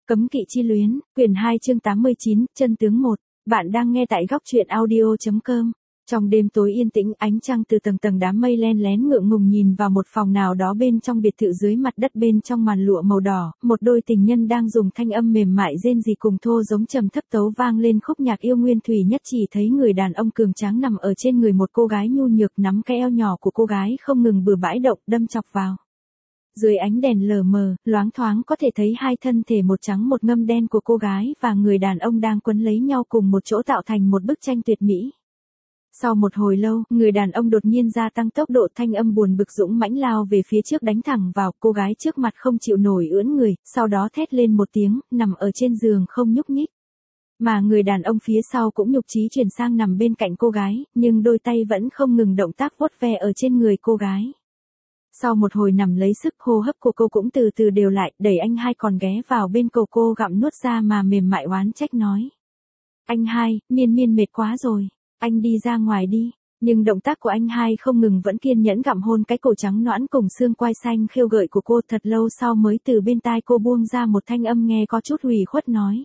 Cấm kỵ chi luyến, quyển 2 chương 89, chân tướng 1. Bạn đang nghe tại góc truyện audio.com. Trong đêm tối yên tĩnh, ánh trăng từ tầng tầng đám mây len lén ngượng ngùng nhìn vào một phòng nào đó bên trong biệt thự dưới mặt đất. Bên trong màn lụa màu đỏ, một đôi tình nhân đang dùng thanh âm mềm mại rên rỉ cùng thô giống trầm thấp tấu vang lên khúc nhạc yêu nguyên thủy nhất. Chỉ thấy người đàn ông cường tráng nằm ở trên người một cô gái nhu nhược, nắm cái eo nhỏ của cô gái không ngừng bừa bãi động, đâm chọc vào. Dưới ánh đèn lờ mờ, loáng thoáng có thể thấy hai thân thể một trắng một ngâm đen của cô gái và người đàn ông đang quấn lấy nhau cùng một chỗ tạo thành một bức tranh tuyệt mỹ. Sau một hồi lâu, người đàn ông đột nhiên gia tăng tốc độ, thanh âm buồn bực dũng mãnh lao về phía trước đánh thẳng vào cô gái trước mặt, không chịu nổi ưỡn người, sau đó thét lên một tiếng, nằm ở trên giường không nhúc nhích. Mà người đàn ông phía sau cũng nhục chí chuyển sang nằm bên cạnh cô gái, nhưng đôi tay vẫn không ngừng động tác vuốt ve ở trên người cô gái. Sau một hồi nằm lấy sức, hô hấp của cô cũng từ từ đều lại, đẩy anh hai còn ghé vào bên cổ cô gặm nuốt ra mà mềm mại oán trách nói. Anh hai, miên mệt quá rồi, anh đi ra ngoài đi. Nhưng động tác của anh hai không ngừng vẫn kiên nhẫn gặm hôn cái cổ trắng nõn cùng xương quai xanh khêu gợi của cô. Thật lâu sau mới từ bên tai cô buông ra một thanh âm nghe có chút ủy khuất nói.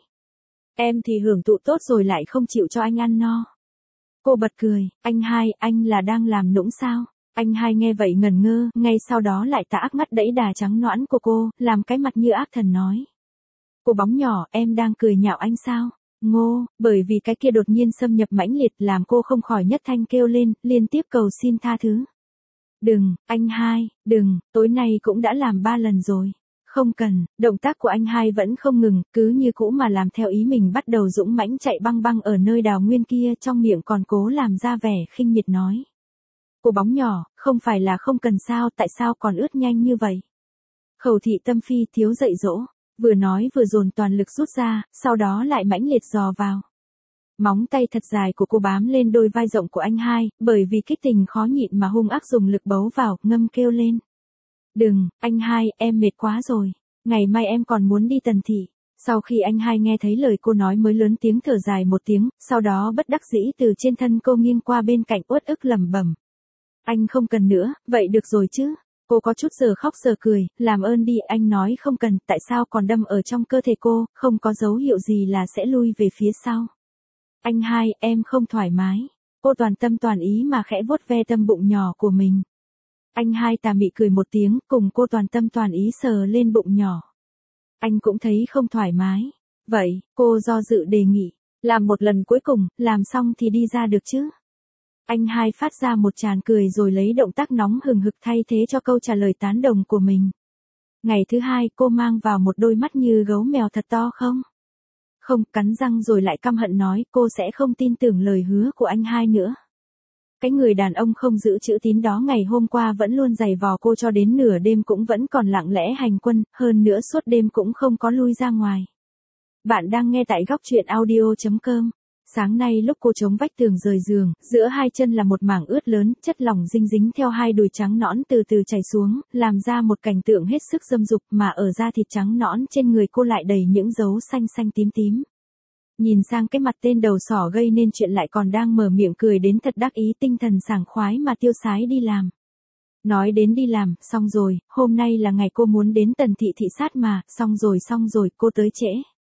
Em thì hưởng thụ tốt rồi lại không chịu cho anh ăn no. Cô bật cười, anh hai, anh là đang làm nũng sao? Anh hai nghe vậy ngẩn ngơ, ngay sau đó lại tà ác mắt đẫy đà trắng nõn của cô, làm cái mặt như ác thần nói. Cô bóng nhỏ, em đang cười nhạo anh sao? Ngô, bởi vì cái kia đột nhiên xâm nhập mãnh liệt làm cô không khỏi nhất thanh kêu lên, liên tiếp cầu xin tha thứ. Đừng, anh hai, đừng, tối nay cũng đã làm 3 lần rồi. Không cần, động tác của anh hai vẫn không ngừng, cứ như cũ mà làm theo ý mình, bắt đầu dũng mãnh chạy băng băng ở nơi đào nguyên kia, trong miệng còn cố làm ra vẻ khinh miệt nói. Cô bóng nhỏ, không phải là không cần sao, tại sao còn ướt nhanh như vậy? Khẩu thị tâm phi thiếu dạy dỗ, vừa nói vừa dồn toàn lực rút ra, sau đó lại mãnh liệt dò vào. Móng tay thật dài của cô bám lên đôi vai rộng của anh hai, bởi vì kích tình khó nhịn mà hung ác dùng lực bấu vào, ngâm kêu lên. Đừng, anh hai, em mệt quá rồi, ngày mai em còn muốn đi Tần thị. Sau khi anh hai nghe thấy lời cô nói mới lớn tiếng thở dài một tiếng, sau đó bất đắc dĩ từ trên thân cô nghiêng qua bên cạnh uất ức lẩm bẩm. Anh không cần nữa, vậy được rồi chứ. Cô có chút giờ khóc giờ cười, làm ơn đi, anh nói không cần, tại sao còn đâm ở trong cơ thể cô, không có dấu hiệu gì là sẽ lui về phía sau. Anh hai, em không thoải mái. Cô toàn tâm toàn ý mà khẽ vuốt ve tâm bụng nhỏ của mình. Anh hai tà mị cười một tiếng, cùng cô toàn tâm toàn ý sờ lên bụng nhỏ. Anh cũng thấy không thoải mái. Vậy, cô do dự đề nghị, làm một lần cuối cùng, làm xong thì đi ra được chứ. Anh hai phát ra một tràng cười rồi lấy động tác nóng hừng hực thay thế cho câu trả lời tán đồng của mình. Ngày thứ hai cô mang vào một đôi mắt như gấu mèo thật to không? Không, cắn răng rồi lại căm hận nói cô sẽ không tin tưởng lời hứa của anh hai nữa. Cái người đàn ông không giữ chữ tín đó ngày hôm qua vẫn luôn giày vò cô cho đến nửa đêm cũng vẫn còn lặng lẽ hành quân, hơn nữa suốt đêm cũng không có lui ra ngoài. Bạn đang nghe tại góc truyện audio.com. Sáng nay lúc cô chống vách tường rời giường, giữa hai chân là một mảng ướt lớn, chất lỏng dinh dính theo hai đùi trắng nõn từ từ chảy xuống, làm ra một cảnh tượng hết sức dâm dục, mà ở da thịt trắng nõn trên người cô lại đầy những dấu xanh xanh tím tím. Nhìn sang cái mặt tên đầu sỏ gây nên chuyện lại còn đang mở miệng cười đến thật đắc ý, tinh thần sảng khoái mà tiêu sái đi làm. Nói đến đi làm, xong rồi, hôm nay là ngày cô muốn đến Tần thị thị sát mà, xong rồi, cô tới trễ.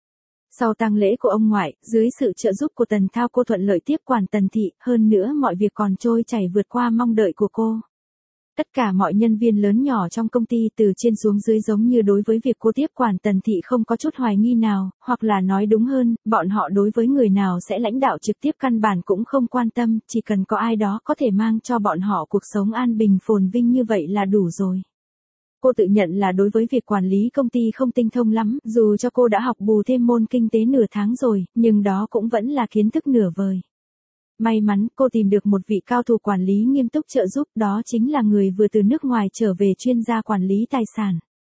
Sau tang lễ của ông ngoại, dưới sự trợ giúp của Tần Thao cô thuận lợi tiếp quản Tần thị, hơn nữa mọi việc còn trôi chảy vượt qua mong đợi của cô. Tất cả mọi nhân viên lớn nhỏ trong công ty từ trên xuống dưới giống như đối với việc cô tiếp quản Tần thị không có chút hoài nghi nào, hoặc là nói đúng hơn, bọn họ đối với người nào sẽ lãnh đạo trực tiếp căn bản cũng không quan tâm, chỉ cần có ai đó có thể mang cho bọn họ cuộc sống an bình phồn vinh như vậy là đủ rồi. Cô tự nhận là đối với việc quản lý công ty không tinh thông lắm, dù cho cô đã học bù thêm môn kinh tế nửa tháng rồi, nhưng đó cũng vẫn là kiến thức nửa vời. May mắn, cô tìm được một vị cao thủ quản lý nghiêm túc trợ giúp, đó chính là người vừa từ nước ngoài trở về chuyên gia quản lý tài sản.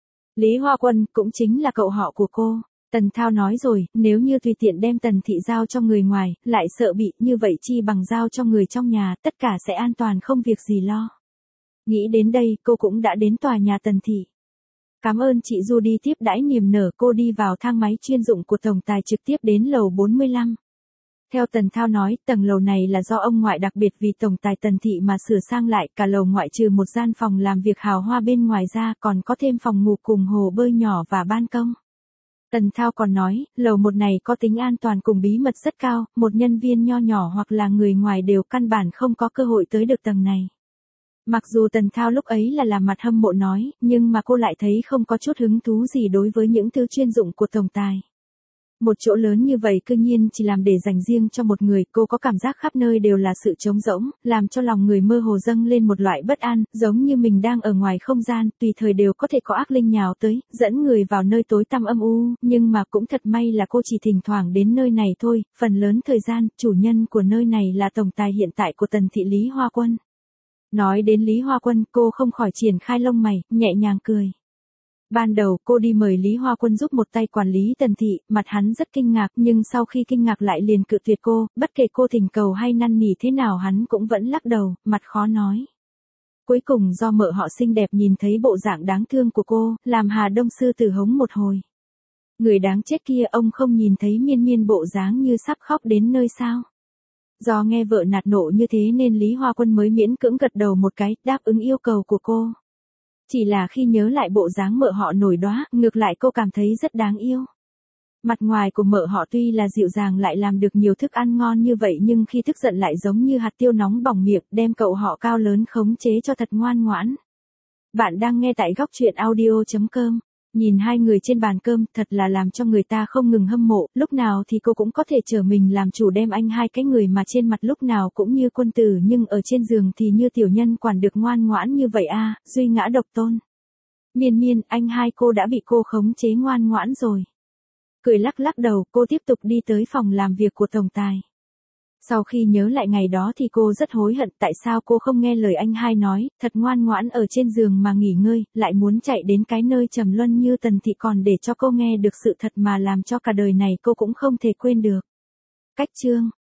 Lý Hoa Quân, cũng chính là cậu họ của cô. Tần Thao nói rồi, nếu như tùy tiện đem Tần thị giao cho người ngoài, lại sợ bị, như vậy chi bằng giao cho người trong nhà, tất cả sẽ an toàn không việc gì lo. Nghĩ đến đây, cô cũng đã đến tòa nhà Tần thị. Cảm ơn chị Du đi tiếp đãi niềm nở, cô đi vào thang máy chuyên dụng của tổng tài trực tiếp đến lầu 45. Theo Tần Thao nói, tầng lầu này là do ông ngoại đặc biệt vì tổng tài Tần thị mà sửa sang lại, cả lầu ngoại trừ một gian phòng làm việc hào hoa bên ngoài ra còn có thêm phòng ngủ cùng hồ bơi nhỏ và ban công. Tần Thao còn nói, lầu 1 này có tính an toàn cùng bí mật rất cao, một nhân viên nho nhỏ hoặc là người ngoài đều căn bản không có cơ hội tới được tầng này. Mặc dù Tần Thao lúc ấy là làm mặt hâm mộ nói, nhưng mà cô lại thấy không có chút hứng thú gì đối với những thứ chuyên dụng của tổng tài. Một chỗ lớn như vậy cư nhiên chỉ làm để dành riêng cho một người, cô có cảm giác khắp nơi đều là sự trống rỗng, làm cho lòng người mơ hồ dâng lên một loại bất an, giống như mình đang ở ngoài không gian, tùy thời đều có thể có ác linh nhào tới, dẫn người vào nơi tối tăm âm u, nhưng mà cũng thật may là cô chỉ thỉnh thoảng đến nơi này thôi, phần lớn thời gian, chủ nhân của nơi này là tổng tài hiện tại của Tần thị Lý Hoa Quân. Nói đến Lý Hoa Quân, cô không khỏi triển khai lông mày, nhẹ nhàng cười. Ban đầu cô đi mời Lý Hoa Quân giúp một tay quản lý Tần thị, mặt hắn rất kinh ngạc nhưng sau khi kinh ngạc lại liền cự tuyệt cô, bất kể cô thỉnh cầu hay năn nỉ thế nào hắn cũng vẫn lắc đầu, mặt khó nói. Cuối cùng do mợ họ xinh đẹp nhìn thấy bộ dạng đáng thương của cô, làm Hà Đông sư tử hống một hồi. Người đáng chết kia ông không nhìn thấy miên miên bộ dáng như sắp khóc đến nơi sao. Do nghe vợ nạt nộ như thế nên Lý Hoa Quân mới miễn cưỡng gật đầu một cái, đáp ứng yêu cầu của cô. Chỉ là khi nhớ lại bộ dáng mợ họ nổi đoá, ngược lại cô cảm thấy rất đáng yêu. Mặt ngoài của mợ họ tuy là dịu dàng lại làm được nhiều thức ăn ngon như vậy nhưng khi tức giận lại giống như hạt tiêu nóng bỏng miệng, đem cậu họ cao lớn khống chế cho thật ngoan ngoãn. Bạn đang nghe tại góc truyện audio.com. Nhìn hai người trên bàn cơm thật là làm cho người ta không ngừng hâm mộ, lúc nào thì cô cũng có thể trở mình làm chủ đem anh hai cái người mà trên mặt lúc nào cũng như quân tử nhưng ở trên giường thì như tiểu nhân quản được ngoan ngoãn như vậy a, duy ngã độc tôn. Miên miên, anh hai cô đã bị cô khống chế ngoan ngoãn rồi. Cười lắc lắc đầu, cô tiếp tục đi tới phòng làm việc của tổng tài. Sau khi nhớ lại ngày đó thì cô rất hối hận tại sao cô không nghe lời anh hai nói, thật ngoan ngoãn ở trên giường mà nghỉ ngơi, lại muốn chạy đến cái nơi trầm luân như Tần thị còn để cho cô nghe được sự thật mà làm cho cả đời này cô cũng không thể quên được. Cách chương